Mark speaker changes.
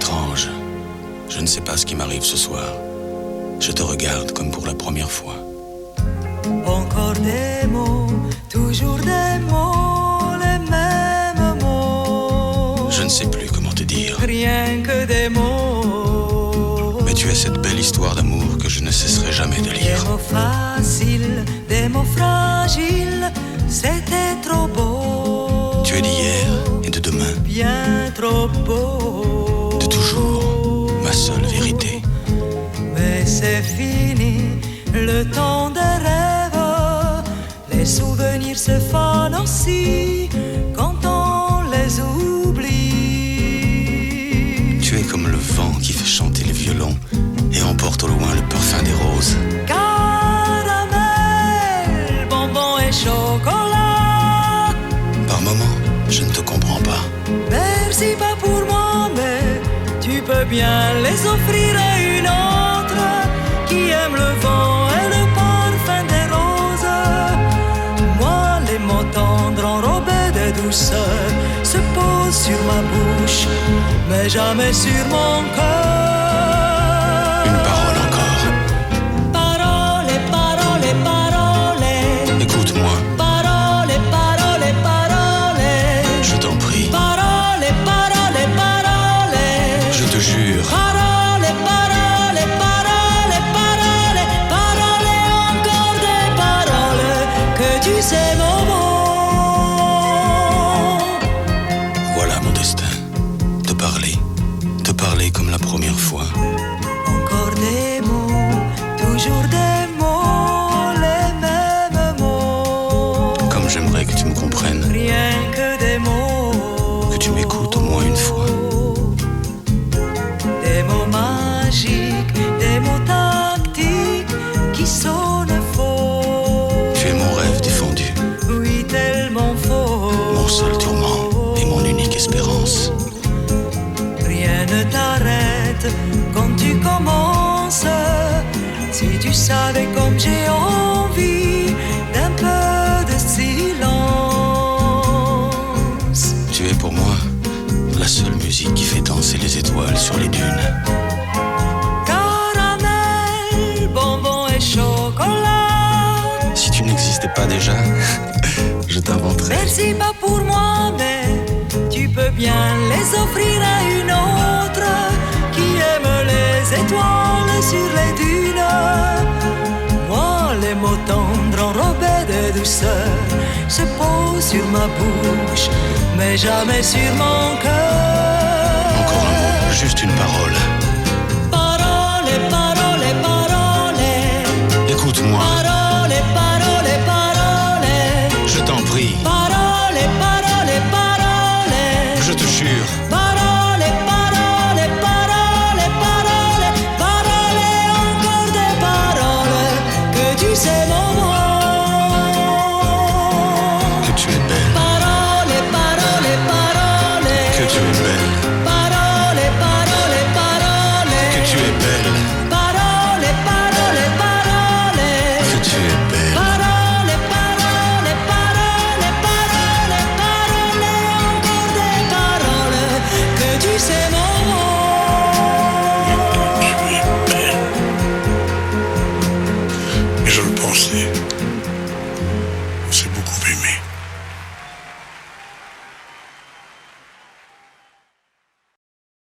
Speaker 1: étrange. Je ne sais pas ce qui m'arrive ce soir. Je te regarde comme pour la première fois.
Speaker 2: Encore des mots, toujours des mots, les mêmes mots.
Speaker 1: Je ne sais plus comment te dire.
Speaker 2: Rien que des mots.
Speaker 1: Mais tu es cette belle histoire d'amour que je ne cesserai jamais de lire.
Speaker 2: Des mots faciles, des mots fragiles, c'était trop beau.
Speaker 1: Tu es d'hier et de demain.
Speaker 2: Bien trop beau.
Speaker 1: De toujours, ma seule vérité.
Speaker 2: Mais c'est fini, le temps des rêves. Les souvenirs se fanent aussi quand on les oublie.
Speaker 1: Tu es comme le vent qui fait chanter les violons et emporte au loin le parfum des roses.
Speaker 2: Caramel, bonbon et chocolat.
Speaker 1: Par moments, je ne te comprends pas.
Speaker 2: Merci pas pour moi, mais tu peux bien les offrir à une autre qui aime le vent et le parfum des roses. Moi, les mots tendres enrobés de douceur se posent sur ma bouche, mais jamais sur mon cœur.
Speaker 1: Une parole encore.
Speaker 2: Parole, parole, parole.
Speaker 1: Écoute-moi,
Speaker 2: Parole, parole, parole.
Speaker 1: je t'en prie.
Speaker 2: Parole, parole, parole.
Speaker 1: Je te jure.
Speaker 2: Parole, parole, parole, parole. Parole, encore des paroles que tu sais mon mot.
Speaker 1: Voilà mon destin. Te parler comme la première fois.
Speaker 2: Encore des mots, toujours des mots, les mêmes mots.
Speaker 1: Comme j'aimerais que tu me comprennes,
Speaker 2: Rien que des mots.
Speaker 1: que tu m'écoutes au moins une fois.
Speaker 2: Des mots magiques, des mots tactiques qui sonnent faux.
Speaker 1: Tu es mon rêve défendu,
Speaker 2: Oui, tellement faux.
Speaker 1: mon seul tourment et mon unique espérance.
Speaker 2: Rien ne t'arrête quand tu commences. Si tu savais comme j'ai envie d'un peu de silence.
Speaker 1: Tu es pour moi la seule musique qui fait danser les étoiles sur les dunes.
Speaker 2: Caramel, bonbon et chocolat.
Speaker 1: Si tu n'existais pas déjà, je t'inventerais.
Speaker 2: Merci pas pour moi, mais tu peux bien les offrir à une autre qui aime les étoiles sur les dunes. Moi, les mots tendres enrobés de douceur se posent sur ma bouche, mais jamais sur mon cœur.
Speaker 1: Encore un mot, juste une parole.
Speaker 2: Parole, parole, parole.
Speaker 1: Écoute-moi,
Speaker 2: Parole, parole, parole.
Speaker 1: je t'en prie,
Speaker 2: Parole, parole, parole.
Speaker 1: je te jure.
Speaker 2: Parole, parole, parole, parole. Parole, encore des paroles que tu sais mon mot.
Speaker 1: Que tu es belle,
Speaker 2: Parole, parole, parole.
Speaker 1: que tu es belle,
Speaker 2: Parole, parole, parole.
Speaker 1: que tu es belle,
Speaker 2: Parole, parole, parole.
Speaker 1: que tu es belle.
Speaker 2: Parole, parole, parole, parole, parole, encore des paroles que tu sais mon
Speaker 3: Tu es belle. Et je le pensais.